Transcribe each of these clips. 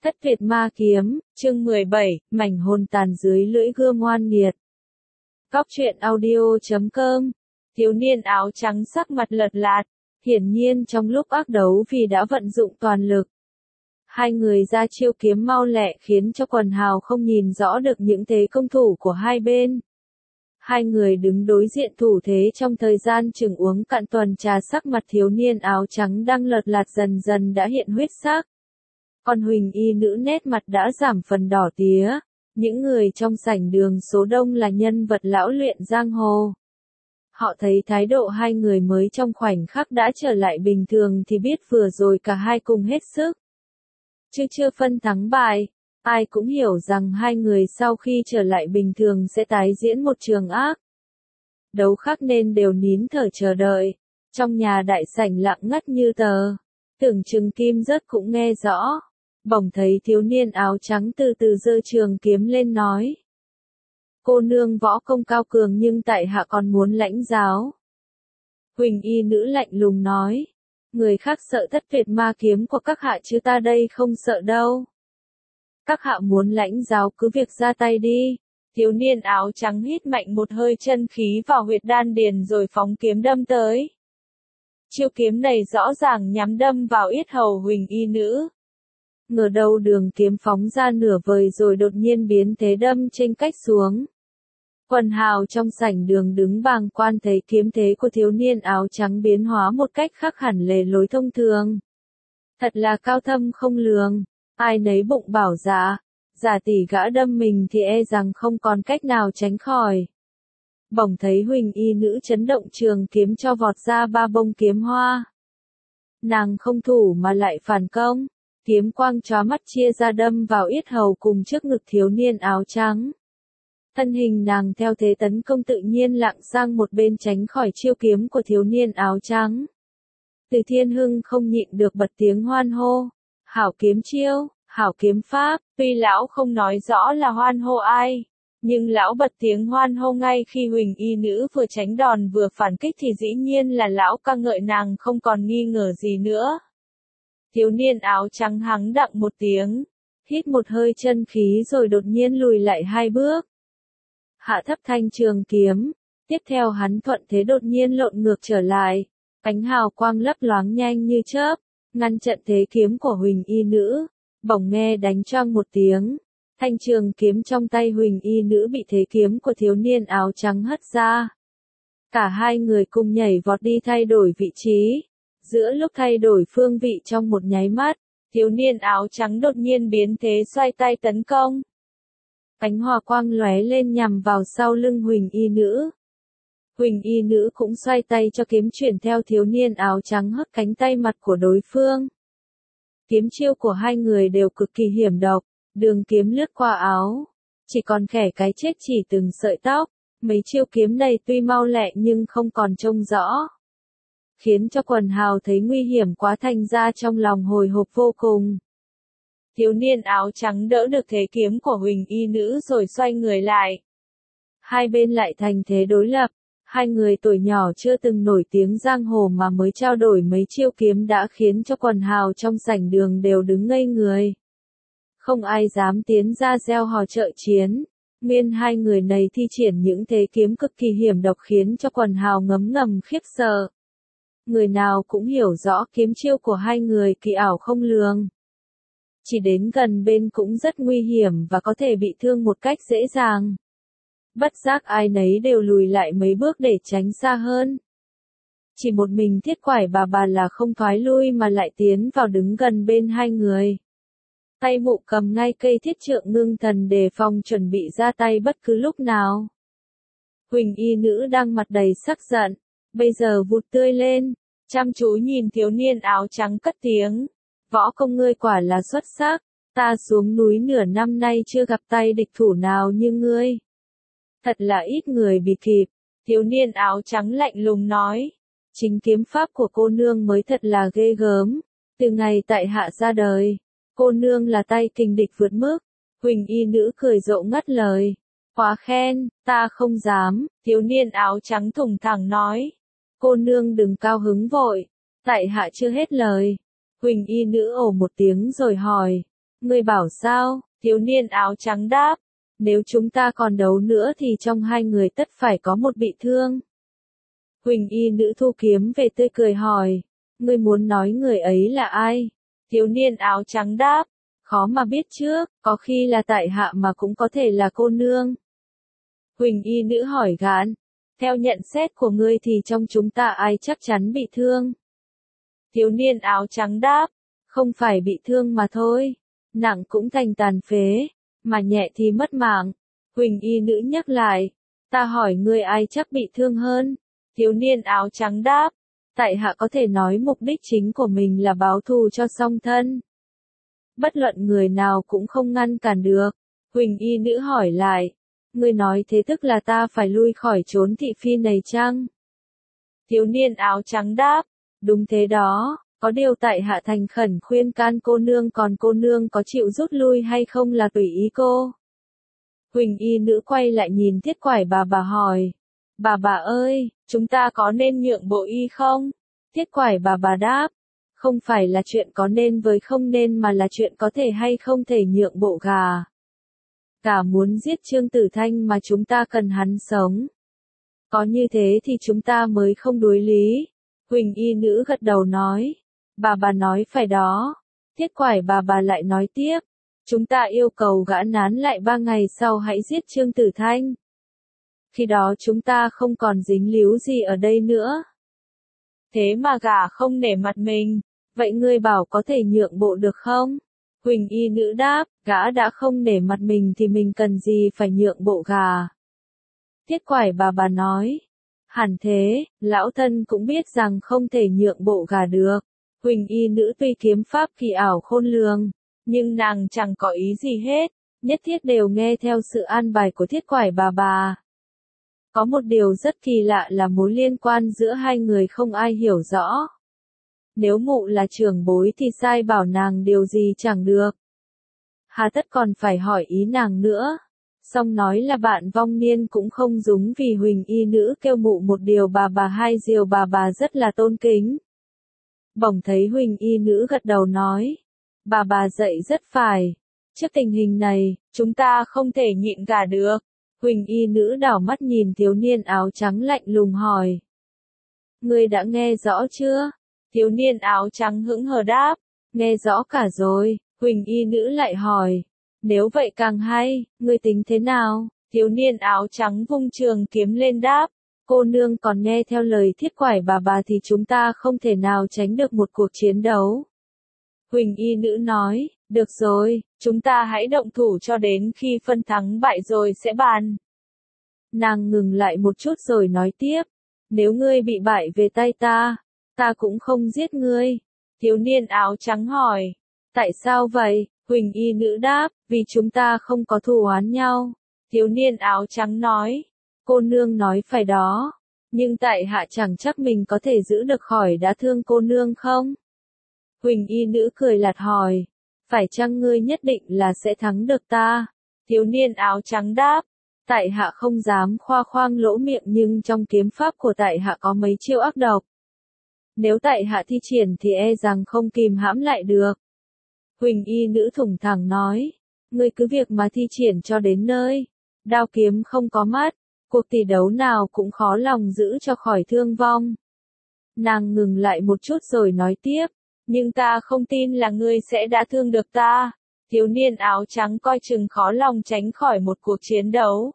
Thất Việt Ma Kiếm, chương 17, mảnh hồn tàn dưới lưỡi gươm oan nghiệt. Góc truyện audio.com. Thiếu niên áo trắng sắc mặt lợt lạt, hiển nhiên trong lúc ác đấu vì đã vận dụng toàn lực. Hai người ra chiêu kiếm mau lẹ khiến cho quần hào không nhìn rõ được những thế công thủ của hai bên. Hai người đứng đối diện thủ thế trong thời gian chừng uống cạn tuần trà, sắc mặt thiếu niên áo trắng đang lợt lạt dần dần đã hiện huyết sắc. Còn Huỳnh y nữ nét mặt đã giảm phần đỏ tía. Những người trong sảnh đường số đông là nhân vật lão luyện giang hồ. Họ thấy thái độ hai người mới trong khoảnh khắc đã trở lại bình thường thì biết vừa rồi cả hai cùng hết sức. Chứ chưa phân thắng bại, ai cũng hiểu rằng hai người sau khi trở lại bình thường sẽ tái diễn một trường ác đấu khác nên đều nín thở chờ đợi. Trong nhà đại sảnh lặng ngắt như tờ, tưởng chừng kim rớt cũng nghe rõ. Bỗng thấy thiếu niên áo trắng từ từ giơ trường kiếm lên nói: cô nương võ công cao cường nhưng tại hạ còn muốn lãnh giáo. Huỳnh y nữ lạnh lùng nói: người khác sợ Thất Việt Ma Kiếm của các hạ chứ ta đây không sợ đâu. Các hạ muốn lãnh giáo cứ việc ra tay đi. Thiếu niên áo trắng hít mạnh một hơi chân khí vào huyệt đan điền rồi phóng kiếm đâm tới. Chiêu kiếm này rõ ràng nhắm đâm vào yết hầu Huỳnh y nữ. Ngờ đâu đường kiếm phóng ra nửa vời rồi đột nhiên biến thế đâm chênh cách xuống. Quần hào trong sảnh đường đứng bàng quan thấy kiếm thế của thiếu niên áo trắng biến hóa một cách khác hẳn lề lối thông thường. Thật là cao thâm không lường, ai nấy bụng bảo giả tỷ gã đâm mình thì e rằng không còn cách nào tránh khỏi. Bỗng thấy Huỳnh y nữ chấn động trường kiếm cho vọt ra ba bông kiếm hoa. Nàng không thủ mà lại phản công. Kiếm quang chóa mắt chia ra đâm vào yết hầu cùng trước ngực thiếu niên áo trắng. Thân hình nàng theo thế tấn công tự nhiên lạng sang một bên tránh khỏi chiêu kiếm của thiếu niên áo trắng. Từ Thiên Hưng không nhịn được bật tiếng hoan hô: hảo kiếm chiêu, hảo kiếm pháp. Tuy lão không nói rõ là hoan hô ai, nhưng lão bật tiếng hoan hô ngay khi Huỳnh y nữ vừa tránh đòn vừa phản kích thì dĩ nhiên là lão ca ngợi nàng không còn nghi ngờ gì nữa. Thiếu niên áo trắng hắng đặng một tiếng, hít một hơi chân khí rồi đột nhiên lùi lại hai bước. Hạ thấp thanh trường kiếm, tiếp theo hắn thuận thế đột nhiên lộn ngược trở lại, ánh hào quang lấp loáng nhanh như chớp, ngăn chặn thế kiếm của Huỳnh y nữ. Bỗng nghe đánh choang một tiếng, thanh trường kiếm trong tay Huỳnh y nữ bị thế kiếm của thiếu niên áo trắng hất ra. Cả hai người cùng nhảy vọt đi thay đổi vị trí. Giữa lúc thay đổi phương vị trong một nháy mắt, thiếu niên áo trắng đột nhiên biến thế xoay tay tấn công. Ánh hỏa quang lóe lên nhằm vào sau lưng Huỳnh y nữ. Huỳnh y nữ cũng xoay tay cho kiếm chuyển theo thiếu niên áo trắng hất cánh tay mặt của đối phương. Kiếm chiêu của hai người đều cực kỳ hiểm độc, đường kiếm lướt qua áo, chỉ còn khẻ cái chết chỉ từng sợi tóc. Mấy chiêu kiếm này tuy mau lẹ nhưng không còn trông rõ, khiến cho quần hào thấy nguy hiểm quá thành ra trong lòng hồi hộp vô cùng. Thiếu niên áo trắng đỡ được thế kiếm của Huỳnh y nữ rồi xoay người lại. Hai bên lại thành thế đối lập, hai người tuổi nhỏ chưa từng nổi tiếng giang hồ mà mới trao đổi mấy chiêu kiếm đã khiến cho quần hào trong sảnh đường đều đứng ngây người. Không ai dám tiến ra reo hò trợ chiến. Nguyên hai người này thi triển những thế kiếm cực kỳ hiểm độc khiến cho quần hào ngấm ngầm khiếp sợ. Người nào cũng hiểu rõ kiếm chiêu của hai người kỳ ảo không lường. Chỉ đến gần bên cũng rất nguy hiểm và có thể bị thương một cách dễ dàng. Bất giác ai nấy đều lùi lại mấy bước để tránh xa hơn. Chỉ một mình Thiết Quải bà là không thoái lui mà lại tiến vào đứng gần bên hai người. Tay mụ cầm ngay cây thiết trượng ngưng thần đề phòng chuẩn bị ra tay bất cứ lúc nào. Huỳnh y nữ đang mặt đầy sắc giận, bây giờ vụt tươi lên, chăm chú nhìn thiếu niên áo trắng cất tiếng: võ công ngươi quả là xuất sắc, ta xuống núi nửa năm nay chưa gặp tay địch thủ nào như ngươi. Thật là ít người bị kịp. Thiếu niên áo trắng lạnh lùng nói: chính kiếm pháp của cô nương mới thật là ghê gớm. Từ ngày tại hạ ra đời, cô nương là tay kình địch vượt mức. Huỳnh y nữ cười rộ ngắt lời: quá khen, ta không dám. Thiếu niên áo trắng thùng thẳng nói: cô nương đừng cao hứng vội, tại hạ chưa hết lời. Huỳnh y nữ ồ một tiếng rồi hỏi: Ngươi bảo sao? Thiếu niên áo trắng đáp. Nếu chúng ta còn đấu nữa thì trong hai người tất phải có một bị thương. Huỳnh y nữ thu kiếm về tươi cười hỏi. Ngươi muốn nói người ấy là ai? Thiếu niên áo trắng đáp. Khó mà biết trước, có khi là tại hạ mà cũng có thể là cô nương. Huỳnh y nữ hỏi gạn. Theo nhận xét của ngươi thì trong chúng ta ai chắc chắn bị thương? Thiếu niên áo trắng đáp. Không phải bị thương mà thôi. Nặng cũng thành tàn phế, mà nhẹ thì mất mạng. Huỳnh y nữ nhắc lại. Ta hỏi ngươi ai chắc bị thương hơn? Thiếu niên áo trắng đáp. Tại hạ có thể nói mục đích chính của mình là báo thù cho song thân. Bất luận người nào cũng không ngăn cản được. Huỳnh y nữ hỏi lại. Ngươi nói thế tức là ta phải lui khỏi trốn thị phi này chăng? Thiếu niên áo trắng đáp. Đúng thế đó, có điều tại hạ thành khẩn khuyên can cô nương, còn cô nương có chịu rút lui hay không là tùy ý cô. Huỳnh y nữ quay lại nhìn Thiết Quải bà hỏi. Bà ơi, chúng ta có nên nhượng bộ y không? Thiết Quải bà đáp. Không phải là chuyện có nên với không nên mà là chuyện có thể hay không thể nhượng bộ gà. Cả muốn giết Trương Tử Thanh mà chúng ta cần hắn sống. Có như thế thì chúng ta mới không đối lý. Huỳnh y nữ gật đầu nói. Bà nói phải đó. Thiết Quải bà lại nói tiếp. Chúng ta yêu cầu gã nán lại 3 ngày sau hãy giết Trương Tử Thanh. Khi đó chúng ta không còn dính líu gì ở đây nữa. Thế mà gã không nể mặt mình. Vậy ngươi bảo có thể nhượng bộ được không? Huỳnh y nữ đáp, gã đã không nể mặt mình thì mình cần gì phải nhượng bộ gà. Thiết Quải bà nói. Hẳn thế, lão thân cũng biết rằng không thể nhượng bộ gà được. Huỳnh y nữ tuy kiếm pháp kỳ ảo khôn lường, nhưng nàng chẳng có ý gì hết, nhất thiết đều nghe theo sự an bài của Thiết Quải bà. Có một điều rất kỳ lạ là mối liên quan giữa hai người không ai hiểu rõ. Nếu mụ là trưởng bối thì sai bảo nàng điều gì chẳng được. Hà tất còn phải hỏi ý nàng nữa. Xong nói là bạn vong niên cũng không đúng vì Huỳnh y nữ kêu mụ một điều bà hai điều bà rất là tôn kính. Bỗng thấy Huỳnh y nữ gật đầu nói. Bà dạy rất phải. Trước tình hình này, chúng ta không thể nhịn gà được. Huỳnh y nữ đảo mắt nhìn thiếu niên áo trắng lạnh lùng hỏi. Ngươi đã nghe rõ chưa? Thiếu niên áo trắng hững hờ đáp. Nghe rõ cả rồi. Huỳnh y nữ lại hỏi. Nếu vậy càng hay, ngươi tính thế nào? Thiếu niên áo trắng vung trường kiếm lên đáp. Cô nương còn nghe theo lời Thiết Quải bà thì chúng ta không thể nào tránh được một cuộc chiến đấu. Huỳnh y nữ nói, được rồi, chúng ta hãy động thủ cho đến khi phân thắng bại rồi sẽ bàn. Nàng ngừng lại một chút rồi nói tiếp. Nếu ngươi bị bại về tay ta cũng không giết ngươi. Thiếu niên áo trắng hỏi. Tại sao vậy? Huỳnh y nữ đáp, vì chúng ta không có thù oán nhau. Thiếu niên áo trắng nói. Cô nương nói phải đó. Nhưng tại hạ chẳng chắc mình có thể giữ được khỏi đã thương cô nương không? Huỳnh y nữ cười lạt hỏi. Phải chăng ngươi nhất định là sẽ thắng được ta? Thiếu niên áo trắng đáp. Tại hạ không dám khoa khoang lỗ miệng nhưng trong kiếm pháp của tại hạ có mấy chiêu ác độc. Nếu tại hạ thi triển thì e rằng không kìm hãm lại được. Huỳnh y nữ thủng thẳng nói. Ngươi cứ việc mà thi triển cho đến nơi. Đao kiếm không có mắt. Cuộc tỷ đấu nào cũng khó lòng giữ cho khỏi thương vong. Nàng ngừng lại một chút rồi nói tiếp. Nhưng ta không tin là ngươi sẽ đã thương được ta. Thiếu niên áo trắng coi chừng khó lòng tránh khỏi một cuộc chiến đấu.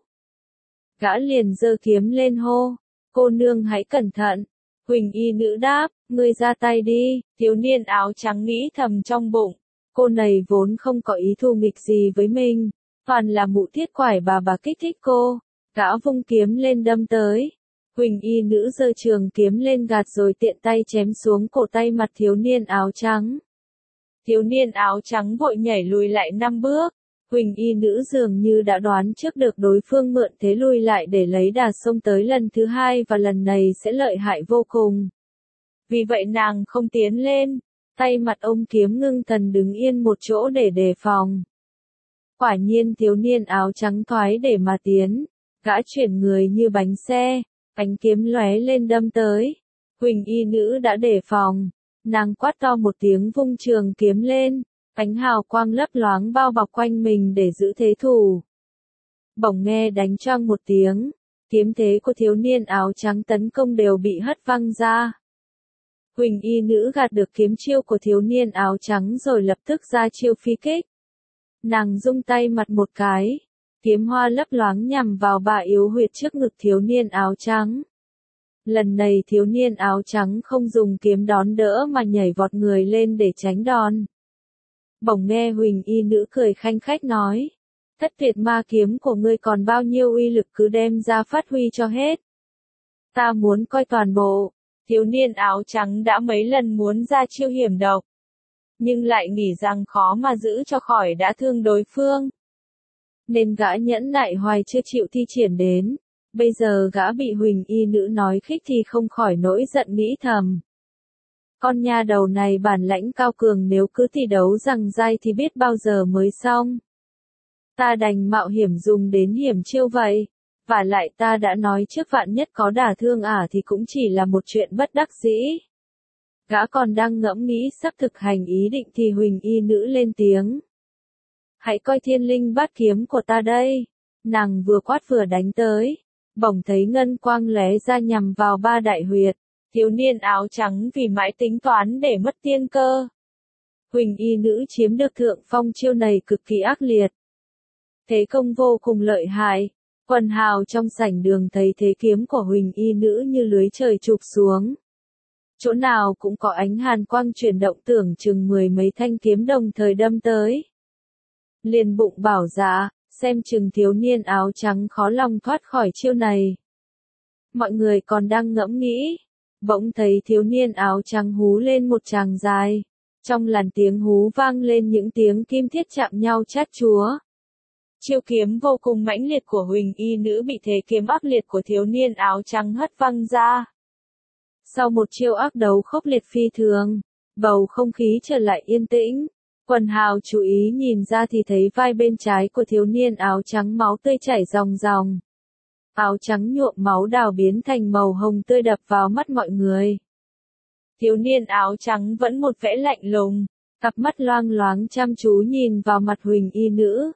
Gã liền giơ kiếm lên hô. Cô nương hãy cẩn thận. Huỳnh y nữ đáp, ngươi ra tay đi. Thiếu niên áo trắng nghĩ thầm trong bụng. Cô này vốn không có ý thù nghịch gì với mình. Toàn là mụ Thiết Quải bà kích thích cô. Gã vung kiếm lên đâm tới. Huỳnh y nữ giơ trường kiếm lên gạt rồi tiện tay chém xuống cổ tay mặt thiếu niên áo trắng. Thiếu niên áo trắng vội nhảy lùi lại 5 bước. Huỳnh y nữ dường như đã đoán trước được đối phương mượn thế lùi lại để lấy đà xông tới lần thứ hai và lần này sẽ lợi hại vô cùng. Vì vậy nàng không tiến lên, tay mặt ôm kiếm ngưng thần đứng yên một chỗ để đề phòng. Quả nhiên thiếu niên áo trắng thoái để mà tiến, gã chuyển người như bánh xe, ánh kiếm lóe lên đâm tới. Huỳnh y nữ đã đề phòng, nàng quát to một tiếng vung trường kiếm lên, Ánh hào quang lấp loáng bao bọc quanh mình để giữ thế thủ. Bỗng nghe đánh choang một tiếng, kiếm thế của thiếu niên áo trắng tấn công đều bị hất văng ra. Huỳnh y nữ gạt được kiếm chiêu của thiếu niên áo trắng rồi lập tức ra chiêu phi kích. Nàng rung tay mặt một cái, kiếm hoa lấp loáng nhằm vào bả yếu huyệt trước ngực thiếu niên áo trắng. Lần này thiếu niên áo trắng không dùng kiếm đón đỡ mà nhảy vọt người lên để tránh đòn. Bỗng nghe Huỳnh y nữ cười khanh khách nói, Thất Tuyệt Ma kiếm của ngươi còn bao nhiêu uy lực cứ đem ra phát huy cho hết. Ta muốn coi toàn bộ. Thiếu niên áo trắng đã mấy lần muốn ra chiêu hiểm độc, nhưng lại nghĩ rằng khó mà giữ cho khỏi đã thương đối phương. Nên gã nhẫn nại hoài chưa chịu thi triển đến, bây giờ gã bị Huỳnh y nữ nói khích thì không khỏi nỗi giận nghĩ thầm. Con nha đầu này bản lãnh cao cường, nếu cứ thi đấu rằng dai thì biết bao giờ mới xong. Ta đành mạo hiểm dùng đến hiểm chiêu vậy. Và lại ta đã nói trước vạn nhất có đả thương thì cũng chỉ là một chuyện bất đắc dĩ. Gã còn đang ngẫm nghĩ sắp thực hành ý định thì Huỳnh y nữ lên tiếng. Hãy coi Thiên Linh Bát kiếm của ta đây. Nàng vừa quát vừa đánh tới. Bỗng thấy ngân quang lóe ra nhằm vào ba đại huyệt. Thiếu niên áo trắng vì mãi tính toán để mất tiên cơ. Huỳnh y nữ chiếm được thượng phong, chiêu này cực kỳ ác liệt. Thế công vô cùng lợi hại. Quần hào trong sảnh đường thấy thế kiếm của Huỳnh y nữ như lưới trời chụp xuống. Chỗ nào cũng có ánh hàn quang chuyển động, tưởng chừng mười mấy thanh kiếm đồng thời đâm tới. Liền bụng bảo dạ, xem chừng thiếu niên áo trắng khó lòng thoát khỏi chiêu này. Mọi người còn đang ngẫm nghĩ, bỗng thấy thiếu niên áo trắng hú lên một tràng dài. Trong làn tiếng hú vang lên những tiếng kim thiết chạm nhau chát chúa. Chiêu kiếm vô cùng mãnh liệt của Huỳnh y nữ bị thế kiếm ác liệt của thiếu niên áo trắng hất văng ra. Sau một chiêu ác đấu khốc liệt phi thường, bầu không khí trở lại yên tĩnh. Quần hào chú ý nhìn ra thì thấy vai bên trái của thiếu niên áo trắng máu tươi chảy ròng ròng. Áo trắng nhuộm máu đào biến thành màu hồng tươi đập vào mắt mọi người. Thiếu niên áo trắng vẫn một vẻ lạnh lùng, cặp mắt loang loáng chăm chú nhìn vào mặt Huỳnh y nữ.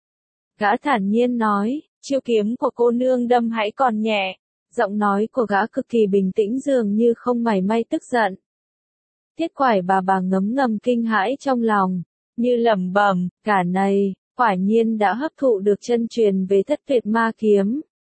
Gã thản nhiên nói, chiêu kiếm của cô nương đâm hãy còn nhẹ. Giọng nói của gã cực kỳ bình tĩnh, dường như không mảy may tức giận. Tiết Quải bà ngấm ngầm kinh hãi trong lòng, như lẩm bẩm, cả này, quả nhiên đã hấp thụ được chân truyền về Thất Tuyệt Ma kiếm.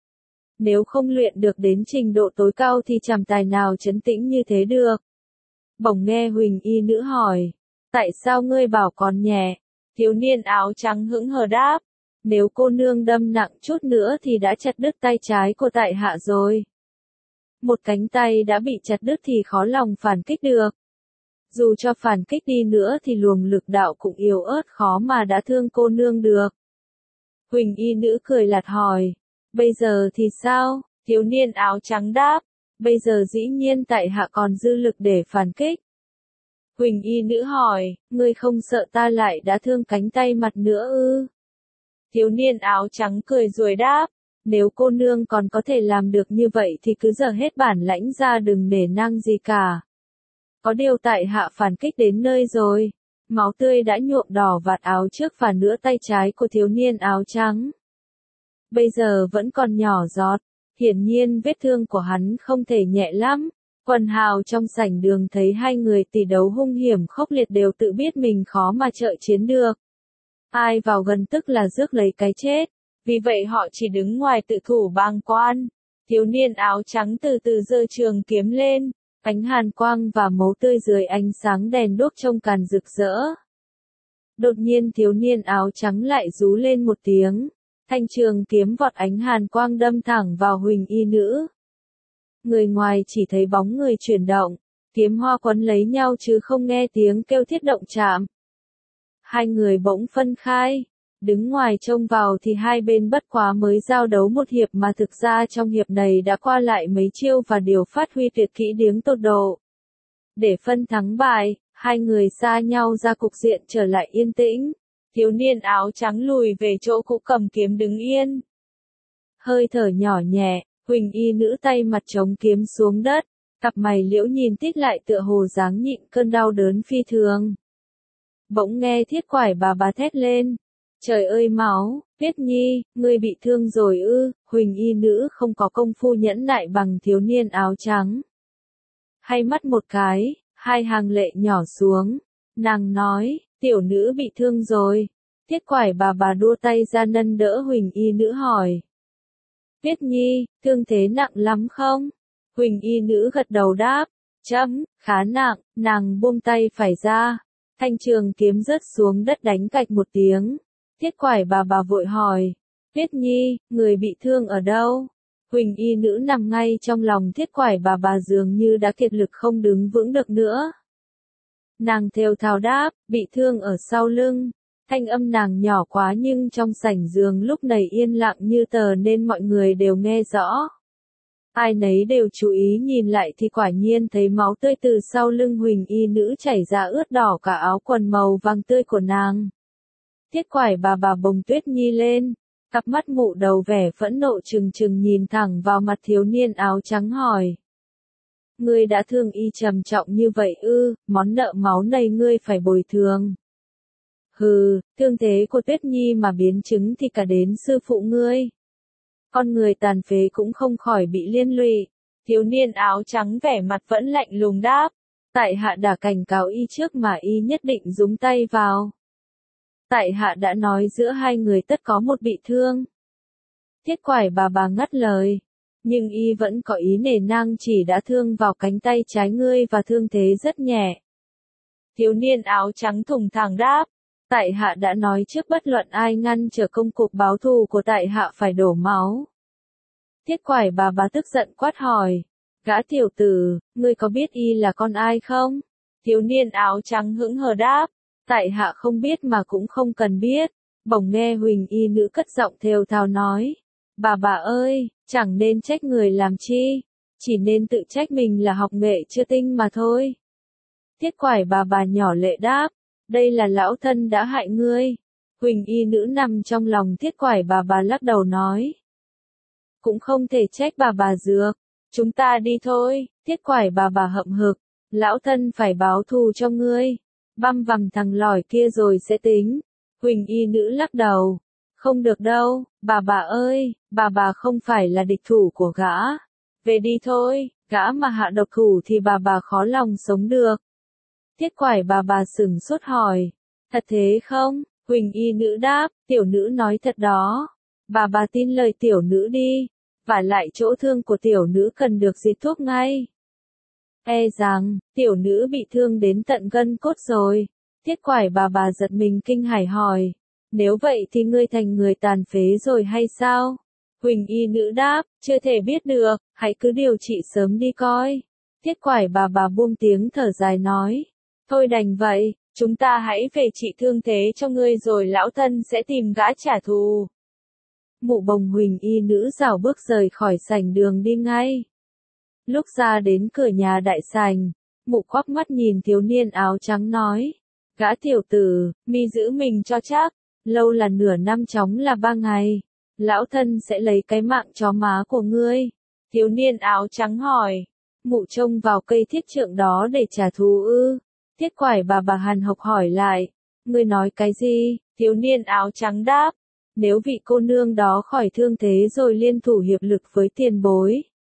Nếu không luyện được đến trình độ tối cao thì chẳng tài nào trấn tĩnh như thế được. Bỗng nghe Huỳnh y nữ hỏi, tại sao ngươi bảo còn nhẹ? Thiếu niên áo trắng hững hờ đáp, nếu cô nương đâm nặng chút nữa thì đã chặt đứt tay trái của tại hạ rồi. Một cánh tay đã bị chặt đứt thì khó lòng phản kích được. Dù cho phản kích đi nữa thì luồng lực đạo cũng yếu ớt, khó mà đã thương cô nương được. Huỳnh y nữ cười lạt hỏi, bây giờ thì sao? Thiếu niên áo trắng đáp, bây giờ dĩ nhiên tại hạ còn dư lực để phản kích. Huỳnh y nữ hỏi, ngươi không sợ ta lại đã thương cánh tay mặt nữa ư? Thiếu niên áo trắng cười rồi đáp, nếu cô nương còn có thể làm được như vậy thì cứ dở hết bản lãnh ra, đừng nể nang gì cả. Có điều tại hạ phản kích đến nơi rồi. Máu tươi đã nhuộm đỏ vạt áo trước và nửa tay trái của thiếu niên áo trắng. Bây giờ vẫn còn nhỏ giọt, hiển nhiên vết thương của hắn không thể nhẹ lắm. Quần hào trong sảnh đường thấy hai người tỷ đấu hung hiểm khốc liệt đều tự biết mình khó mà trợ chiến được. Ai vào gần tức là rước lấy cái chết, vì vậy họ chỉ đứng ngoài tự thủ bàng quan. Thiếu niên áo trắng từ từ giơ trường kiếm lên, ánh hàn quang và máu tươi dưới ánh sáng đèn đuốc trông càng rực rỡ. Đột nhiên thiếu niên áo trắng lại rú lên một tiếng, thanh trường kiếm vọt ánh hàn quang đâm thẳng vào Huỳnh y nữ. Người ngoài chỉ thấy bóng người chuyển động, kiếm hoa quấn lấy nhau chứ không nghe tiếng kêu thiết động chạm. Hai người bỗng phân khai, đứng ngoài trông vào thì hai bên bất quá mới giao đấu một hiệp mà thực ra trong hiệp này đã qua lại mấy chiêu và đều phát huy tuyệt kỹ điếng tột độ. Để phân thắng bại, hai người xa nhau ra, cục diện trở lại yên tĩnh. Thiếu niên áo trắng lùi về chỗ cũ cầm kiếm đứng yên. Hơi thở nhỏ nhẹ, Huỳnh y nữ tay mặt chống kiếm xuống đất, cặp mày liễu nhìn tít lại tựa hồ dáng nhịn cơn đau đớn phi thường. Bỗng nghe Thiết Quải bà thét lên. Trời ơi máu, Tuyết Nhi, ngươi bị thương rồi ư? Huỳnh y nữ không có công phu nhẫn nại bằng thiếu niên áo trắng. Hay mắt một cái, hai hàng lệ nhỏ xuống. Nàng nói, tiểu nữ bị thương rồi. Thiết Quải bà đua tay ra nâng đỡ Huỳnh y nữ hỏi. Tuyết Nhi, thương thế nặng lắm không? Huỳnh y nữ gật đầu đáp. Khá nặng, nàng buông tay phải ra. Thanh trường kiếm rớt xuống đất đánh cạch một tiếng. Thiết Quải bà vội hỏi. Tuyết Nhi, người bị thương ở đâu? Huỳnh y nữ nằm ngay trong lòng Thiết Quải bà dường như đã kiệt lực không đứng vững được nữa. Nàng thều thào đáp, bị thương ở sau lưng. Thanh âm nàng nhỏ quá nhưng trong sảnh giường lúc này yên lặng như tờ nên mọi người đều nghe rõ. Ai nấy đều chú ý nhìn lại thì quả nhiên thấy máu tươi từ sau lưng Huỳnh y nữ chảy ra ướt đỏ cả áo quần màu vàng tươi của nàng. Thiết Quải bà bồng Tuyết Nhi lên, cặp mắt mụ đầu vẻ phẫn nộ trừng trừng nhìn thẳng vào mặt thiếu niên áo trắng hỏi. Ngươi đã thương y trầm trọng như vậy ư, món nợ máu này ngươi phải bồi thường. Hừ, thương thế của Tuyết Nhi mà biến chứng thì cả đến sư phụ ngươi. Con người tàn phế cũng không khỏi bị liên lụy. Thiếu niên áo trắng vẻ mặt vẫn lạnh lùng đáp. Tại hạ đã cảnh cáo y trước mà y nhất định giúng tay vào. Tại hạ đã nói giữa hai người tất có một bị thương. Thiết Quải bà ngắt lời. Nhưng y vẫn có ý nể nang chỉ đã thương vào cánh tay trái ngươi và thương thế rất nhẹ. Thiếu niên áo trắng thùng thẳng đáp. Tại hạ đã nói trước bất luận ai ngăn trở công cuộc báo thù của tại hạ phải đổ máu. Thiết Quải bà tức giận quát hỏi. Gã tiểu tử, ngươi có biết y là con ai không? Thiếu niên áo trắng hững hờ đáp. Tại hạ không biết mà cũng không cần biết. Bỗng nghe Huỳnh y nữ cất giọng thều thào nói. Bà ơi, chẳng nên trách người làm chi. Chỉ nên tự trách mình là học nghệ chưa tinh mà thôi. Thiết Quải bà nhỏ lệ đáp. Đây là lão thân đã hại ngươi. Huỳnh y nữ nằm trong lòng Thiết Quải bà lắc đầu nói. Cũng không thể trách bà dược. Chúng ta đi thôi. Thiết Quải bà hậm hực. Lão thân phải báo thù cho ngươi. Băm vằm thằng lỏi kia rồi sẽ tính. Huỳnh y nữ lắc đầu. Không được đâu, bà ơi, bà không phải là địch thủ của gã. Về đi thôi, gã mà hạ độc thủ thì bà khó lòng sống được. Thiết Quải bà sửng sốt hỏi. Thật thế không? Huỳnh y nữ đáp, tiểu nữ nói thật đó. Bà tin lời tiểu nữ đi. Vả lại chỗ thương của tiểu nữ cần được diệt thuốc ngay. E rằng, tiểu nữ bị thương đến tận gân cốt rồi. Thiết Quải bà giật mình kinh hãi hỏi. Nếu vậy thì ngươi thành người tàn phế rồi hay sao? Huỳnh y nữ đáp, chưa thể biết được, hãy cứ điều trị sớm đi coi. Thiết Quải bà buông tiếng thở dài nói. Thôi đành vậy, chúng ta hãy về trị thương thế cho ngươi rồi lão thân sẽ tìm gã trả thù. Mụ bồng Huỳnh y nữ rảo bước rời khỏi sảnh đường đi ngay. Lúc ra đến cửa nhà đại sảnh, mụ quắc mắt nhìn thiếu niên áo trắng nói. Gã tiểu tử, mi giữ mình cho chắc, lâu là nửa năm chóng là 3 ngày. Lão thân sẽ lấy cái mạng chó má của ngươi. Thiếu niên áo trắng hỏi. Mụ trông vào cây thiết trượng đó để trả thù ư? Thiết Quải bà hàn học hỏi lại. Ngươi nói cái gì? Thiếu niên áo trắng đáp. Nếu vị cô nương đó khỏi thương thế rồi liên thủ hiệp lực với tiền bối.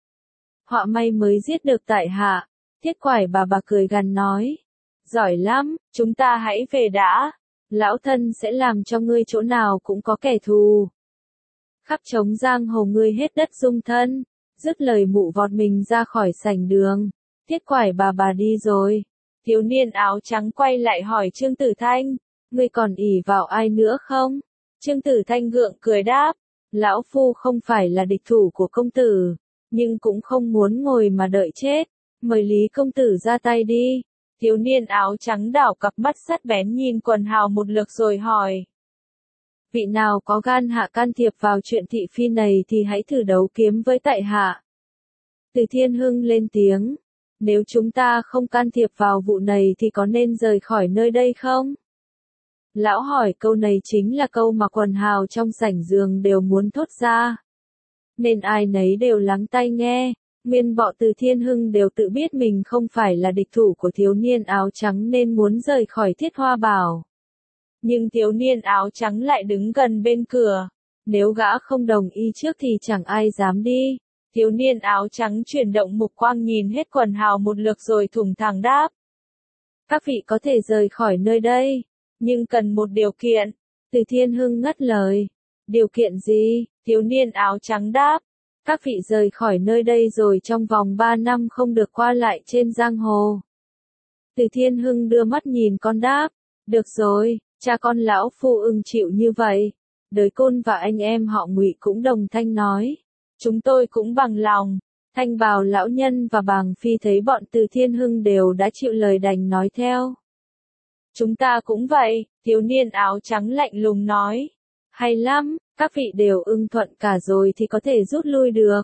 Họa may mới giết được tại hạ. Thiết Quải bà cười gằn nói. Giỏi lắm, chúng ta hãy về đã. Lão thân sẽ làm cho ngươi chỗ nào cũng có kẻ thù. Khắp trống giang hồ ngươi hết đất dung thân. Dứt lời mụ vọt mình ra khỏi sảnh đường. Thiết Quải bà đi rồi. Thiếu niên áo trắng quay lại hỏi Trương Tử Thanh. Ngươi còn ỷ vào ai nữa không? Trương Tử Thanh gượng cười đáp. Lão phu không phải là địch thủ của công tử. Nhưng cũng không muốn ngồi mà đợi chết. Mời Lý công tử ra tay đi. Thiếu niên áo trắng đảo cặp mắt sắc bén nhìn quần hào một lượt rồi hỏi. Vị nào có gan hạ can thiệp vào chuyện thị phi này thì hãy thử đấu kiếm với tại hạ. Từ Thiên Hưng lên tiếng. Nếu chúng ta không can thiệp vào vụ này thì có nên rời khỏi nơi đây không? Lão hỏi câu này chính là câu mà quần hào trong sảnh giường đều muốn thốt ra. Nên ai nấy đều lắng tai nghe. Nguyên Bọ Từ Thiên Hưng đều tự biết mình không phải là địch thủ của thiếu niên áo trắng nên muốn rời khỏi Thiết Hoa Bảo. Nhưng thiếu niên áo trắng lại đứng gần bên cửa. Nếu gã không đồng ý trước thì chẳng ai dám đi. Thiếu niên áo trắng chuyển động mục quang nhìn hết quần hào một lượt rồi thủng thẳng đáp. Các vị có thể rời khỏi nơi đây, nhưng cần một điều kiện. Từ Thiên Hưng ngắt lời. Điều kiện gì? Thiếu niên áo trắng đáp. Các vị rời khỏi nơi đây rồi trong vòng 3 năm không được qua lại trên giang hồ. Từ Thiên Hưng đưa mắt nhìn con đáp. Được rồi, cha con lão phu ưng chịu như vậy. Đới Côn và anh em họ Ngụy cũng đồng thanh nói. Chúng tôi cũng bằng lòng. Thanh Bào lão nhân và Bàng Phi thấy bọn Từ Thiên Hưng đều đã chịu lời đành nói theo. Chúng ta cũng vậy, thiếu niên áo trắng lạnh lùng nói. Hay lắm, các vị đều ưng thuận cả rồi thì có thể rút lui được.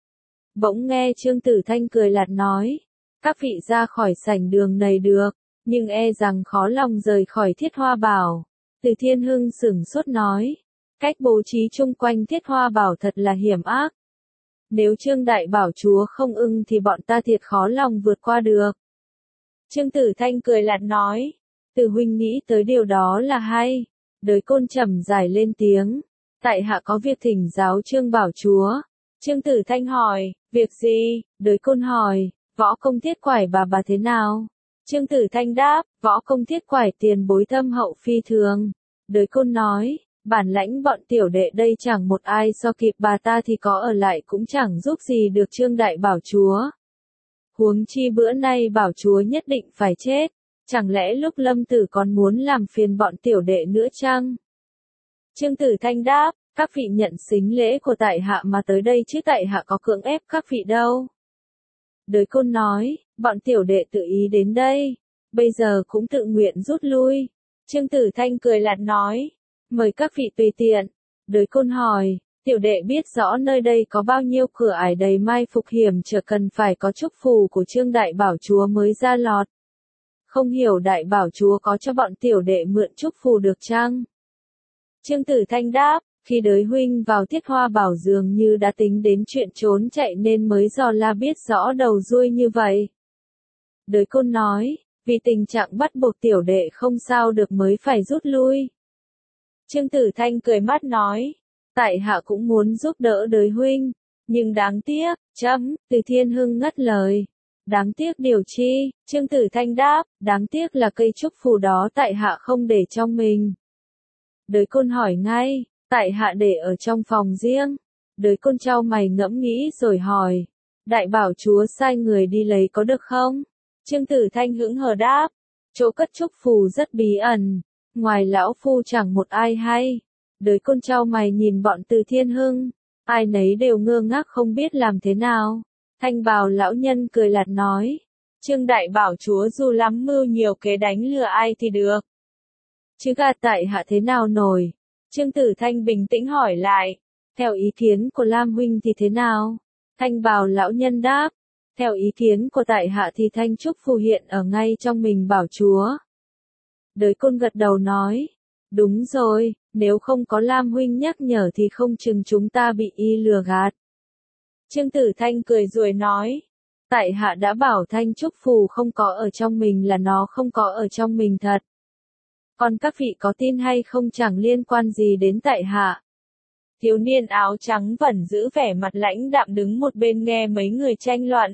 Bỗng nghe Trương Tử Thanh cười lạt nói. Các vị ra khỏi sảnh đường này được, nhưng e rằng khó lòng rời khỏi Thiết Hoa Bảo. Từ Thiên Hưng sửng sốt nói. Cách bố trí chung quanh Thiết Hoa Bảo thật là hiểm ác. Nếu Trương Đại Bảo Chúa không ưng thì bọn ta thiệt khó lòng vượt qua được. Trương Tử Thanh cười lạt nói. Từ huynh nghĩ tới điều đó là hay. Đới Côn trầm dài lên tiếng. Tại hạ có việc thỉnh giáo Trương Bảo Chúa. Trương Tử Thanh hỏi. Việc gì? Đới Côn hỏi. Võ công Thiết Quải bà thế nào? Trương Tử Thanh đáp. Võ công Thiết Quải tiền bối thâm hậu phi thường. Đới Côn nói. Bản lãnh bọn tiểu đệ đây chẳng một ai so kịp bà ta thì có ở lại cũng chẳng giúp gì được Trương Đại Bảo Chúa. Huống chi bữa nay Bảo Chúa nhất định phải chết. Chẳng lẽ lúc Lâm Tử còn muốn làm phiền bọn tiểu đệ nữa chăng? Trương Tử Thanh đáp, các vị nhận sính lễ của tại hạ mà tới đây chứ tại hạ có cưỡng ép các vị đâu. Đới Côn nói, bọn tiểu đệ tự ý đến đây, bây giờ cũng tự nguyện rút lui. Trương Tử Thanh cười lạt nói, mời các vị tùy tiện. Đới Côn hỏi, tiểu đệ biết rõ nơi đây có bao nhiêu cửa ải đầy mai phục hiểm trở cần phải có chúc phù của Trương Đại Bảo Chúa mới ra lọt. Không hiểu Đại Bảo Chúa có cho bọn tiểu đệ mượn chúc phù được chăng? Trương Tử Thanh đáp, khi Đới huynh vào Thiết Hoa Bảo dường như đã tính đến chuyện trốn chạy nên mới dò la biết rõ đầu đuôi như vậy. Đới Côn nói, vì tình trạng bắt buộc tiểu đệ không sao được mới phải rút lui. Trương Tử Thanh cười mắt nói, tại hạ cũng muốn giúp đỡ Đới huynh, nhưng đáng tiếc, Từ Thiên Hưng ngắt lời. Đáng tiếc điều chi? Trương Tử Thanh đáp, đáng tiếc là cây trúc phù đó tại hạ không để trong mình. Đới Côn hỏi ngay, tại hạ để ở trong phòng riêng. Đới Côn chau mày ngẫm nghĩ rồi hỏi, Đại Bảo Chúa sai người đi lấy có được không? Trương Tử Thanh hững hờ đáp, chỗ cất trúc phù rất bí ẩn, ngoài lão phu chẳng một ai hay. Đới Côn chau mày nhìn bọn Từ Thiên Hưng, ai nấy đều ngơ ngác không biết làm thế nào. Thanh Bào lão nhân cười lạt nói, Trương Đại Bảo Chúa dù lắm mưu nhiều kế đánh lừa ai thì được, chứ gạt tại hạ thế nào nổi. Trương Tử Thanh bình tĩnh hỏi lại, theo ý kiến của Lam huynh thì thế nào? Thanh Bào lão nhân đáp, theo ý kiến của tại hạ thì thanh trúc phù hiện ở ngay trong mình Bảo Chúa. Đới Côn gật đầu nói, đúng rồi, nếu không có Lam huynh nhắc nhở thì không chừng chúng ta bị y lừa gạt. Trương Tử Thanh cười rồi nói, tại hạ đã bảo thanh trúc phù không có ở trong mình là nó không có ở trong mình thật. Còn các vị có tin hay không chẳng liên quan gì đến tại hạ. Thiếu niên áo trắng vẫn giữ vẻ mặt lãnh đạm đứng một bên nghe mấy người tranh luận.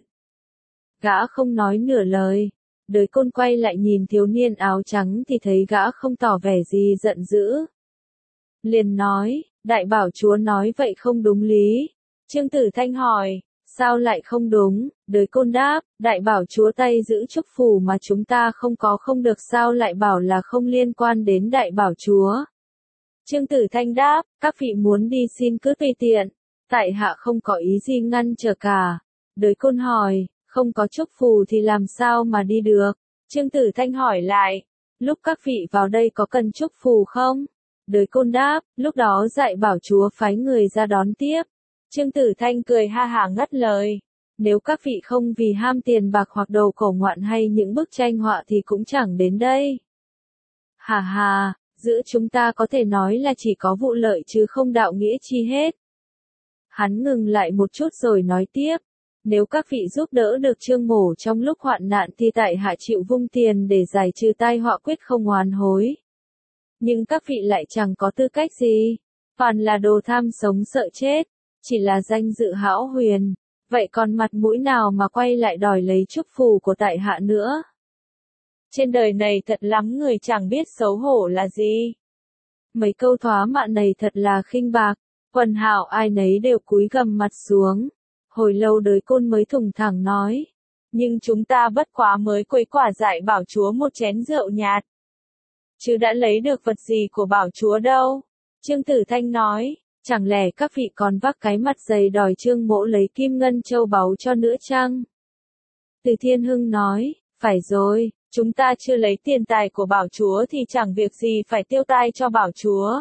Gã không nói nửa lời. Đới Côn quay lại nhìn thiếu niên áo trắng thì thấy gã không tỏ vẻ gì giận dữ. Liền nói, Đại Bảo Chúa nói vậy không đúng lý. Trương Tử Thanh hỏi, sao lại không đúng? Đới Côn đáp, Đại Bảo Chúa tay giữ trúc phù mà chúng ta không có không được sao lại bảo là không liên quan đến Đại Bảo Chúa. Trương Tử Thanh đáp, các vị muốn đi xin cứ tùy tiện, tại hạ không có ý gì ngăn trở cả. Đới Côn hỏi, không có trúc phù thì làm sao mà đi được? Trương Tử Thanh hỏi lại, lúc các vị vào đây có cần trúc phù không? Đới Côn đáp, lúc đó Đại Bảo Chúa phái người ra đón tiếp. Trương Tử Thanh cười ha hả ngắt lời, nếu các vị không vì ham tiền bạc hoặc đồ cổ ngoạn hay những bức tranh họa thì cũng chẳng đến đây. Hà hà, giữa chúng ta có thể nói là chỉ có vụ lợi chứ không đạo nghĩa chi hết. Hắn ngừng lại một chút rồi nói tiếp, Nếu các vị giúp đỡ được Trương Mổ trong lúc hoạn nạn thì tại hạ chịu vung tiền để giải trừ tai họa quyết không oán hối. Nhưng các vị lại chẳng có tư cách gì. Toàn là đồ tham sống sợ chết. Chỉ là danh dự hão huyền. Vậy còn mặt mũi nào mà quay lại đòi lấy chúc phù của tại hạ nữa? Trên đời này thật lắm người chẳng biết xấu hổ là gì. Mấy câu thoá mạ này thật là khinh bạc. Quần hào ai nấy đều cúi gằm mặt xuống. Hồi lâu Đới Côn mới thùng thẳng nói. Nhưng chúng ta bất quá mới quấy quả dại bảo chúa một chén rượu nhạt. Chứ đã lấy được vật gì của bảo chúa đâu. Trương Tử Thanh nói. Chẳng lẽ các vị còn vác cái mặt dày đòi Trương Mỗ lấy kim ngân châu báu cho nữa chăng? Từ Thiên Hưng nói. Phải rồi, chúng ta chưa lấy tiền tài của bảo chúa thì chẳng việc gì phải tiêu tai cho bảo chúa.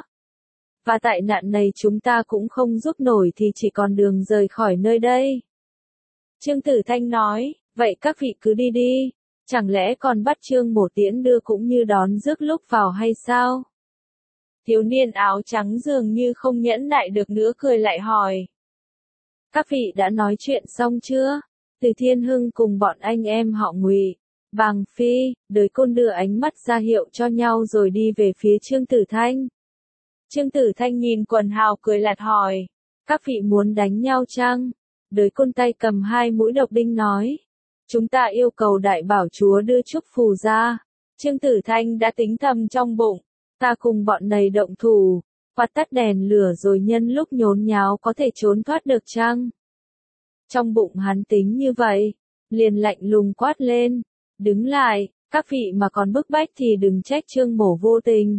Và tại nạn này chúng ta cũng không giúp nổi thì chỉ còn đường rời khỏi nơi đây. Trương Tử Thanh nói, vậy các vị cứ đi đi, chẳng lẽ còn bắt Trương Mổ tiễn đưa cũng như đón rước lúc vào hay sao? Thiếu niên áo trắng dường như không nhẫn nại được nữa cười lại hỏi. Các vị đã nói chuyện xong chưa? Từ Thiên Hưng cùng bọn anh em họ Ngụy, Bàng Phi, Đới Côn đưa ánh mắt ra hiệu cho nhau rồi đi về phía Trương Tử Thanh. Trương Tử Thanh nhìn quần hào cười lạt hỏi. Các vị muốn đánh nhau chăng? Đới Côn tay cầm hai mũi độc đinh nói. Chúng ta yêu cầu đại bảo chúa đưa chúc phù ra. Trương Tử Thanh đã tính thầm trong bụng. Ta cùng bọn này động thủ. Quạt tắt đèn lửa rồi nhân lúc nhốn nháo có thể trốn thoát được chăng? Trong bụng hắn tính như vậy. Liền lạnh lùng quát lên. Đứng lại, các vị mà còn bức bách thì đừng trách Trương Mổ vô tình.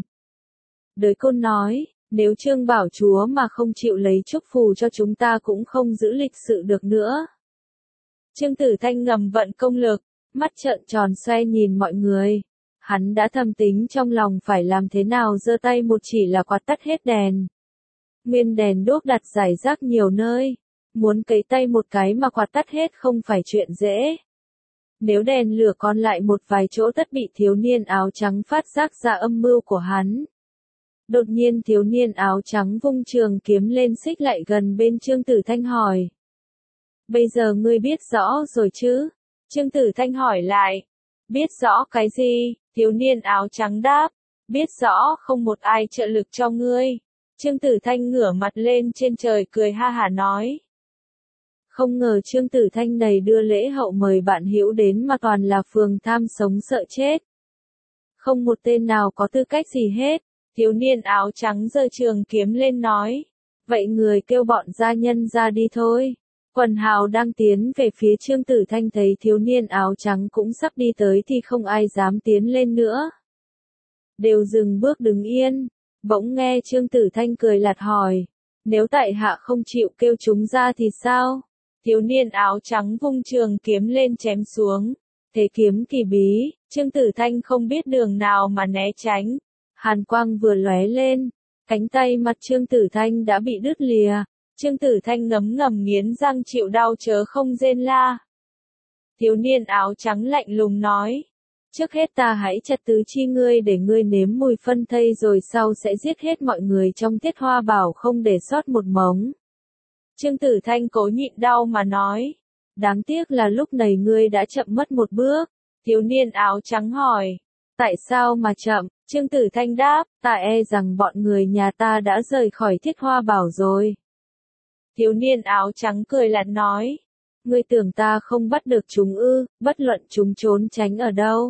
Đới Côn nói, nếu Trương bảo chúa mà không chịu lấy chúc phù cho chúng ta cũng không giữ lịch sự được nữa. Trương Tử Thanh ngầm vận công lực, mắt trợn tròn xoe nhìn mọi người. Hắn đã thầm tính trong lòng phải làm thế nào giơ tay một chỉ là quạt tắt hết đèn. Nguyên đèn đuốc đặt rải rác nhiều nơi. Muốn cấy tay một cái mà quạt tắt hết không phải chuyện dễ. Nếu đèn lửa còn lại một vài chỗ tất bị thiếu niên áo trắng phát giác ra âm mưu của hắn. Đột nhiên thiếu niên áo trắng vung trường kiếm lên xích lại gần bên Trương Tử Thanh hỏi. Bây giờ ngươi biết rõ rồi chứ? Trương Tử Thanh hỏi lại. Biết rõ cái gì? Thiếu niên áo trắng đáp. Biết rõ không một ai trợ lực cho ngươi. Trương Tử Thanh ngửa mặt lên trên trời cười ha hả nói. Không ngờ Trương Tử Thanh này đưa lễ hậu mời bạn hữu đến mà toàn là phường tham sống sợ chết. Không một tên nào có tư cách gì hết. Thiếu niên áo trắng giơ trường kiếm lên nói. Vậy người kêu bọn gia nhân ra đi thôi. Quần hào đang tiến về phía Trương Tử Thanh thấy thiếu niên áo trắng cũng sắp đi tới thì không ai dám tiến lên nữa. Đều dừng bước đứng yên. Bỗng nghe Trương Tử Thanh cười lạt hỏi. Nếu tại hạ không chịu kêu chúng ra thì sao? Thiếu niên áo trắng vung trường kiếm lên chém xuống. Thế kiếm kỳ bí, Trương Tử Thanh không biết đường nào mà né tránh. Hàn quang vừa lóe lên, cánh tay mặt Trương Tử Thanh đã bị đứt lìa. Trương Tử Thanh ngấm ngầm nghiến răng chịu đau chớ không rên la. Thiếu niên áo trắng lạnh lùng nói. Trước hết ta hãy chặt tứ chi ngươi để ngươi nếm mùi phân thây rồi sau sẽ giết hết mọi người trong Tiết Hoa Bảo không để sót một mống. Trương Tử Thanh cố nhịn đau mà nói. Đáng tiếc là lúc này ngươi đã chậm mất một bước. Thiếu niên áo trắng hỏi. Tại sao mà chậm? Trương Tử Thanh đáp. Ta e rằng bọn người nhà ta đã rời khỏi Thiết Hoa Bảo rồi. Thiếu niên áo trắng cười lạt nói. Ngươi tưởng ta không bắt được chúng ư, bất luận chúng trốn tránh ở đâu.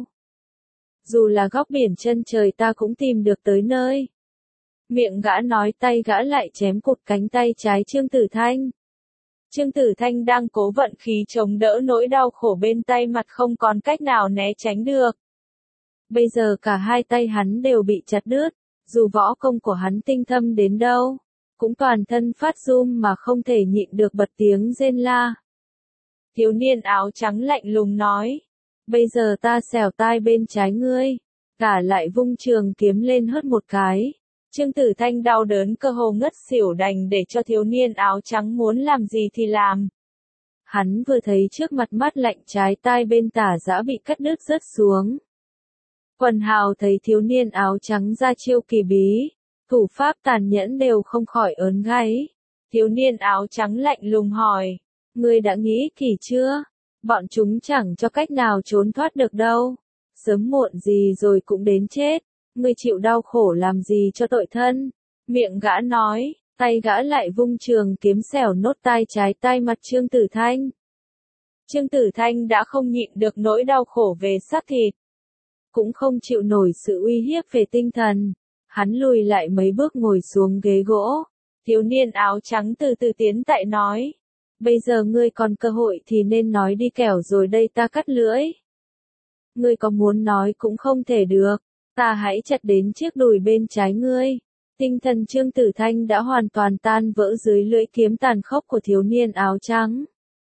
Dù là góc biển chân trời ta cũng tìm được tới nơi. Miệng gã nói tay gã lại chém cụt cánh tay trái Trương Tử Thanh. Trương Tử Thanh đang cố vận khí chống đỡ nỗi đau khổ bên tay mặt không còn cách nào né tránh được. Bây giờ cả hai tay hắn đều bị chặt đứt, dù võ công của hắn tinh thâm đến đâu, cũng toàn thân phát run mà không thể nhịn được bật tiếng rên la. Thiếu niên áo trắng lạnh lùng nói, bây giờ ta xẻo tai bên trái ngươi, cả lại vung trường kiếm lên hất một cái. Trương Tử Thanh đau đớn cơ hồ ngất xỉu đành để cho thiếu niên áo trắng muốn làm gì thì làm. Hắn vừa thấy trước mặt mắt lạnh trái tai bên tả giã bị cắt đứt rớt xuống. Quần hào thấy thiếu niên áo trắng ra chiêu kỳ bí, thủ pháp tàn nhẫn đều không khỏi ớn gáy. Thiếu niên áo trắng lạnh lùng hỏi, Ngươi đã nghĩ kỹ chưa? Bọn chúng chẳng cho cách nào trốn thoát được đâu. Sớm muộn gì rồi cũng đến chết. Ngươi chịu đau khổ làm gì cho tội thân? Miệng gã nói, tay gã lại vung trường kiếm xẻo nốt tai trái tai mặt Trương Tử Thanh. Trương Tử Thanh đã không nhịn được nỗi đau khổ về xác thịt, cũng không chịu nổi sự uy hiếp về tinh thần. Hắn lùi lại mấy bước ngồi xuống ghế gỗ. Thiếu niên áo trắng từ từ tiến tại nói, bây giờ ngươi còn cơ hội thì nên nói đi kẻo rồi đây ta cắt lưỡi. Ngươi có muốn nói cũng không thể được, ta hãy chặt đến chiếc đùi bên trái ngươi. Tinh thần Trương Tử Thanh đã hoàn toàn tan vỡ dưới lưỡi kiếm tàn khốc của thiếu niên áo trắng.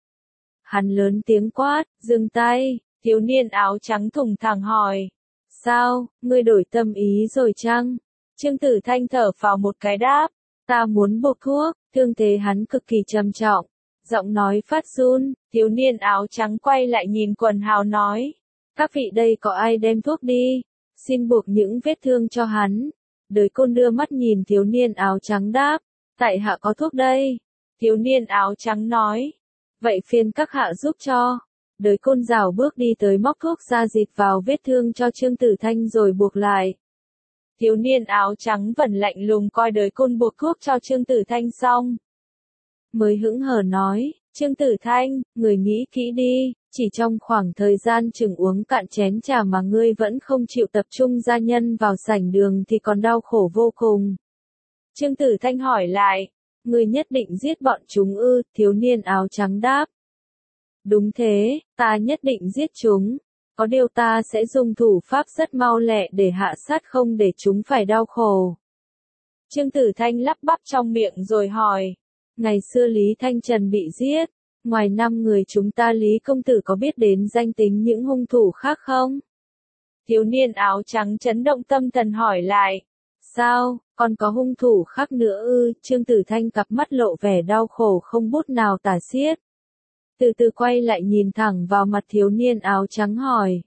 Hắn lớn tiếng quát, dừng tay. Thiếu niên áo trắng thùng thẳng hỏi, sao, ngươi đổi tâm ý rồi chăng? Trương Tử Thanh thở phào một cái đáp, ta muốn bột thuốc. Thương thế hắn cực kỳ trầm trọng, giọng nói phát run. Thiếu niên áo trắng quay lại nhìn quần hào nói, các vị đây có ai đem thuốc đi, xin buộc những vết thương cho hắn. Đới Côn đưa mắt nhìn thiếu niên áo trắng đáp, tại hạ có thuốc đây. Thiếu niên áo trắng nói, vậy phiền các hạ giúp cho. Đới Côn rảo bước đi tới móc thuốc ra dịt vào vết thương cho Trương Tử Thanh rồi buộc lại. Thiếu niên áo trắng vẫn lạnh lùng coi Đới Côn buộc thuốc cho Trương Tử Thanh xong, mới hững hờ nói, Trương Tử Thanh, người nghĩ kỹ đi, chỉ trong khoảng thời gian chừng uống cạn chén trà mà ngươi vẫn không chịu tập trung gia nhân vào sảnh đường thì còn đau khổ vô cùng. Trương Tử Thanh hỏi lại, ngươi nhất định giết bọn chúng ư? Thiếu niên áo trắng đáp, đúng thế, ta nhất định giết chúng. Có điều ta sẽ dùng thủ pháp rất mau lẹ để hạ sát không để chúng phải đau khổ. Trương Tử Thanh lắp bắp trong miệng rồi hỏi, ngày xưa Lý Thanh Trần bị giết, ngoài 5 người chúng ta Lý công tử có biết đến danh tính những hung thủ khác không? Thiếu niên áo trắng chấn động tâm thần hỏi lại, sao, còn có hung thủ khác nữa ư? Trương Tử Thanh cặp mắt lộ vẻ đau khổ không bút nào tả xiết. Từ từ quay lại nhìn thẳng vào mặt thiếu niên áo trắng hỏi,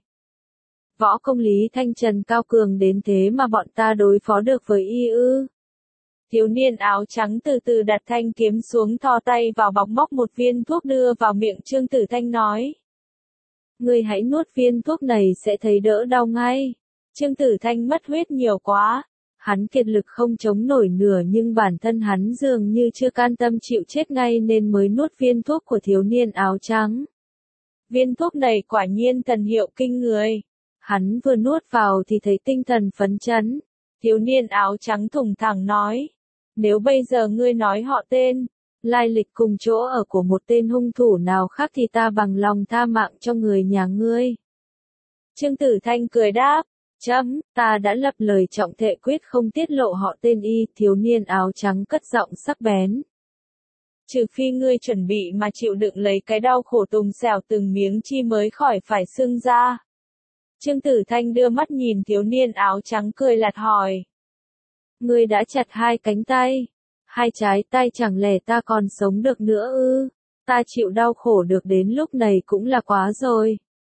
võ công Lý Thanh Trần cao cường đến thế mà bọn ta đối phó được với y ư? Thiếu niên áo trắng từ từ đặt thanh kiếm xuống, thò tay vào bọc móc một viên thuốc đưa vào miệng Trương Tử Thanh nói, ngươi hãy nuốt viên thuốc này sẽ thấy đỡ đau ngay. Trương Tử Thanh mất huyết nhiều quá, hắn kiệt lực không chống nổi nửa nhưng bản thân hắn dường như chưa can tâm chịu chết ngay nên mới nuốt viên thuốc của thiếu niên áo trắng. Viên thuốc này quả nhiên thần hiệu kinh người. Hắn vừa nuốt vào thì thấy tinh thần phấn chấn. Thiếu niên áo trắng thùng thẳng nói, nếu bây giờ ngươi nói họ tên, lai lịch cùng chỗ ở của một tên hung thủ nào khác thì ta bằng lòng tha mạng cho người nhà ngươi. Trương Tử Thanh cười đáp, ta đã lập lời trọng thệ quyết không tiết lộ họ tên y. Thiếu niên áo trắng cất giọng sắc bén, trừ phi ngươi chuẩn bị mà chịu đựng lấy cái đau khổ tùng xẻo từng miếng chi mới khỏi phải sưng ra. Trương Tử Thanh đưa mắt nhìn thiếu niên áo trắng cười lạt hỏi, ngươi đã chặt 2 cánh tay, 2 trái tay chẳng lẽ ta còn sống được nữa ư? Ta chịu đau khổ được đến lúc này cũng là quá rồi.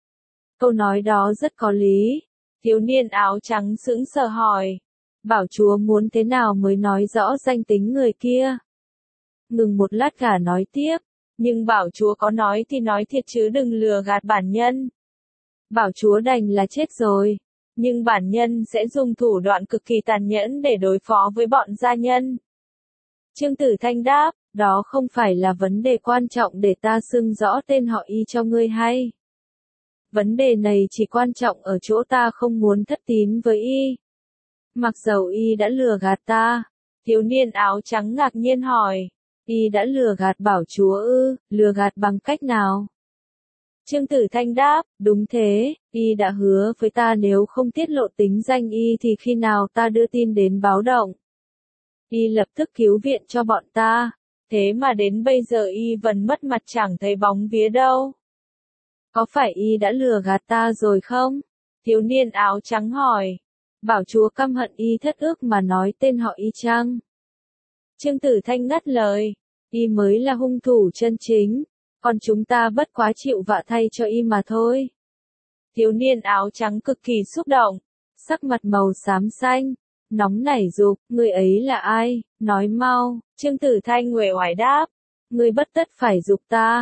Câu nói đó rất có lý. Thiếu niên áo trắng sững sờ hỏi, bảo chúa muốn thế nào mới nói rõ danh tính người kia? Ngừng một lát gã nói tiếp, nhưng bảo chúa có nói thì nói thiệt chứ đừng lừa gạt bản nhân. Bảo chúa đành là chết rồi, nhưng bản nhân sẽ dùng thủ đoạn cực kỳ tàn nhẫn để đối phó với bọn gia nhân. Trương Tử Thanh đáp, đó không phải là vấn đề quan trọng để ta xưng rõ tên họ y cho ngươi hay. Vấn đề này chỉ quan trọng ở chỗ ta không muốn thất tín với y. Mặc dầu y đã lừa gạt ta. Thiếu niên áo trắng ngạc nhiên hỏi, y đã lừa gạt bảo chúa ư? Lừa gạt bằng cách nào? Trương Tử Thanh đáp, đúng thế, y đã hứa với ta nếu không tiết lộ tính danh y thì khi nào ta đưa tin đến báo động, y lập tức cứu viện cho bọn ta. Thế mà đến bây giờ y vẫn mất mặt chẳng thấy bóng vía đâu. Có phải y đã lừa gạt ta rồi không? Thiếu niên áo trắng hỏi. Bảo chúa căm hận y thất ước mà nói tên họ y chăng? Trương Tử Thanh ngắt lời. Y mới là hung thủ chân chính. Còn chúng ta bất quá chịu vạ thay cho y mà thôi. Thiếu niên áo trắng cực kỳ xúc động. Sắc mặt màu xám xanh. Nóng nảy dục, người ấy là ai? Nói mau. Trương Tử Thanh uể oải đáp. Người bất tất phải dục ta.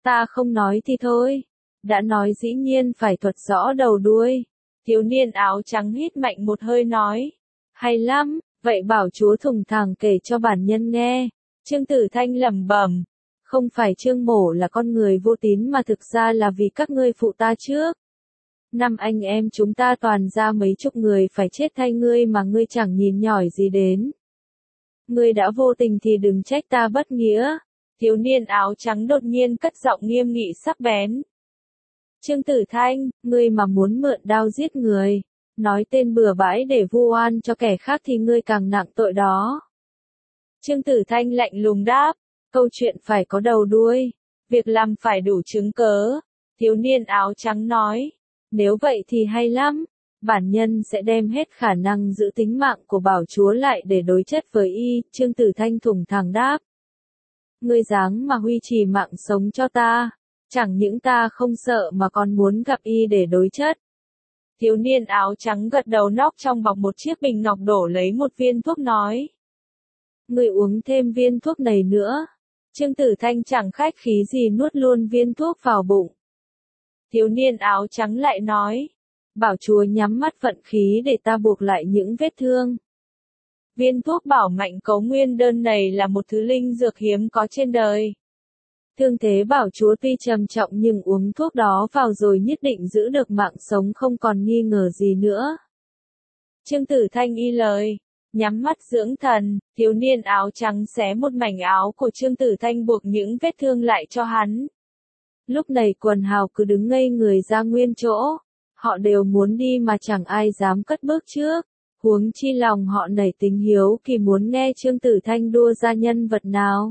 Ta không nói thì thôi. Đã nói dĩ nhiên phải thuật rõ đầu đuôi. Thiếu niên áo trắng hít mạnh một hơi nói. Hay lắm, vậy bảo chúa thùng thẳng kể cho bản nhân nghe. Trương Tử Thanh lẩm bẩm. Không phải Trương Mổ là con người vô tín mà thực ra là vì các ngươi phụ ta trước. Năm anh em chúng ta toàn ra mấy chục người phải chết thay ngươi mà ngươi chẳng nhìn nhỏi gì đến. Ngươi đã vô tình thì đừng trách ta bất nghĩa. Thiếu niên áo trắng đột nhiên cất giọng nghiêm nghị sắc bén. Trương Tử Thanh, ngươi mà muốn mượn đao giết người, nói tên bừa bãi để vu oan cho kẻ khác thì ngươi càng nặng tội đó. Trương Tử Thanh lạnh lùng đáp, câu chuyện phải có đầu đuôi, việc làm phải đủ chứng cớ. Thiếu niên áo trắng nói, nếu vậy thì hay lắm, bản nhân sẽ đem hết khả năng giữ tính mạng của bảo chúa lại để đối chất với y. Trương Tử Thanh thủng thẳng đáp. Ngươi dáng mà huy trì mạng sống cho ta, chẳng những ta không sợ mà còn muốn gặp y để đối chất. Thiếu niên áo trắng gật đầu nóc trong bọc một chiếc bình ngọc đổ lấy một viên thuốc nói. Ngươi uống thêm viên thuốc này nữa. Trương Tử Thanh chẳng khách khí gì nuốt luôn viên thuốc vào bụng. Thiếu niên áo trắng lại nói. Bảo chúa nhắm mắt vận khí để ta buộc lại những vết thương. Viên thuốc bảo mạnh cấu nguyên đơn này là một thứ linh dược hiếm có trên đời. Thương thế bảo chúa tuy trầm trọng nhưng uống thuốc đó vào rồi nhất định giữ được mạng sống không còn nghi ngờ gì nữa. Trương Tử Thanh y lời, nhắm mắt dưỡng thần, thiếu niên áo trắng xé một mảnh áo của Trương Tử Thanh buộc những vết thương lại cho hắn. Lúc này quần hào cứ đứng ngây người ra nguyên chỗ, họ đều muốn đi mà chẳng ai dám cất bước trước. Huống chi lòng họ nảy tính hiếu kỳ muốn nghe Trương Tử Thanh đua ra nhân vật nào.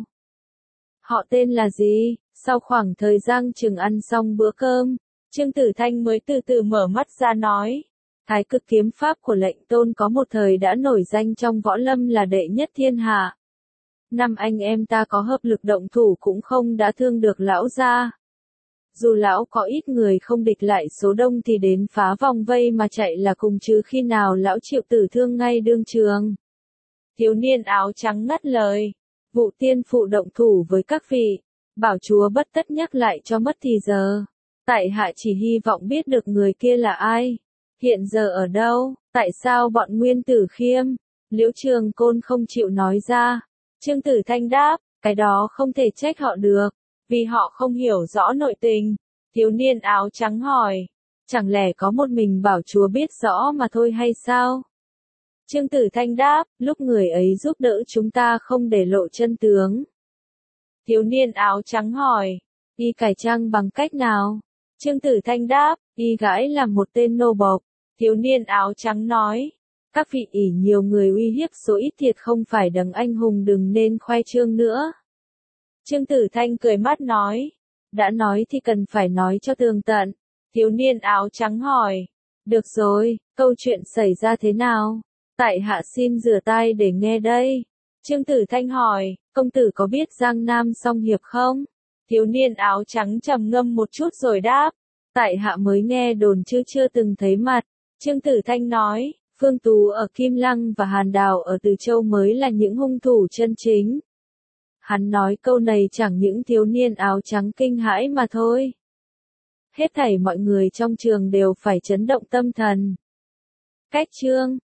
Họ tên là gì? Sau khoảng thời gian chừng ăn xong bữa cơm, Trương Tử Thanh mới từ từ mở mắt ra nói. Thái cực kiếm pháp của lệnh tôn có một thời đã nổi danh trong võ lâm là đệ nhất thiên hạ. Năm anh em ta có hợp lực động thủ cũng không đã thương được lão gia. Dù lão có ít người không địch lại số đông thì đến phá vòng vây mà chạy là cùng chứ khi nào lão chịu tử thương ngay đương trường. Thiếu niên áo trắng ngắt lời. Vụ tiên phụ động thủ với các vị. Bảo chúa bất tất nhắc lại cho mất thì giờ. Tại hạ chỉ hy vọng biết được người kia là ai. Hiện giờ ở đâu, tại sao bọn Nguyên Tử Khiêm, Liễu Trường Côn không chịu nói ra. Trương Tử Thanh đáp, cái đó không thể trách họ được. Vì họ không hiểu rõ nội tình. Thiếu niên áo trắng hỏi. Chẳng lẽ có một mình bảo chúa biết rõ mà thôi hay sao? Trương Tử Thanh đáp, lúc người ấy giúp đỡ chúng ta không để lộ chân tướng. Thiếu niên áo trắng hỏi. Y cải trang bằng cách nào? Trương Tử Thanh đáp, y gãi là một tên nô bộc. Thiếu niên áo trắng nói. Các vị ỷ nhiều người uy hiếp số ít thiệt không phải đấng anh hùng đừng nên khoe trương nữa. Trương Tử Thanh cười mắt nói. Đã nói thì cần phải nói cho tường tận. Thiếu niên áo trắng hỏi. Được rồi, câu chuyện xảy ra thế nào? Tại hạ xin rửa tai để nghe đây. Trương Tử Thanh hỏi, công tử có biết Giang Nam Song Hiệp không? Thiếu niên áo trắng trầm ngâm một chút rồi đáp. Tại hạ mới nghe đồn chứ chưa từng thấy mặt. Trương Tử Thanh nói, Phương Tú ở Kim Lăng và Hàn Đào ở Từ Châu mới là những hung thủ chân chính. Hắn nói câu này chẳng những thiếu niên áo trắng kinh hãi mà thôi. Hết thảy mọi người trong trường đều phải chấn động tâm thần. Cách chương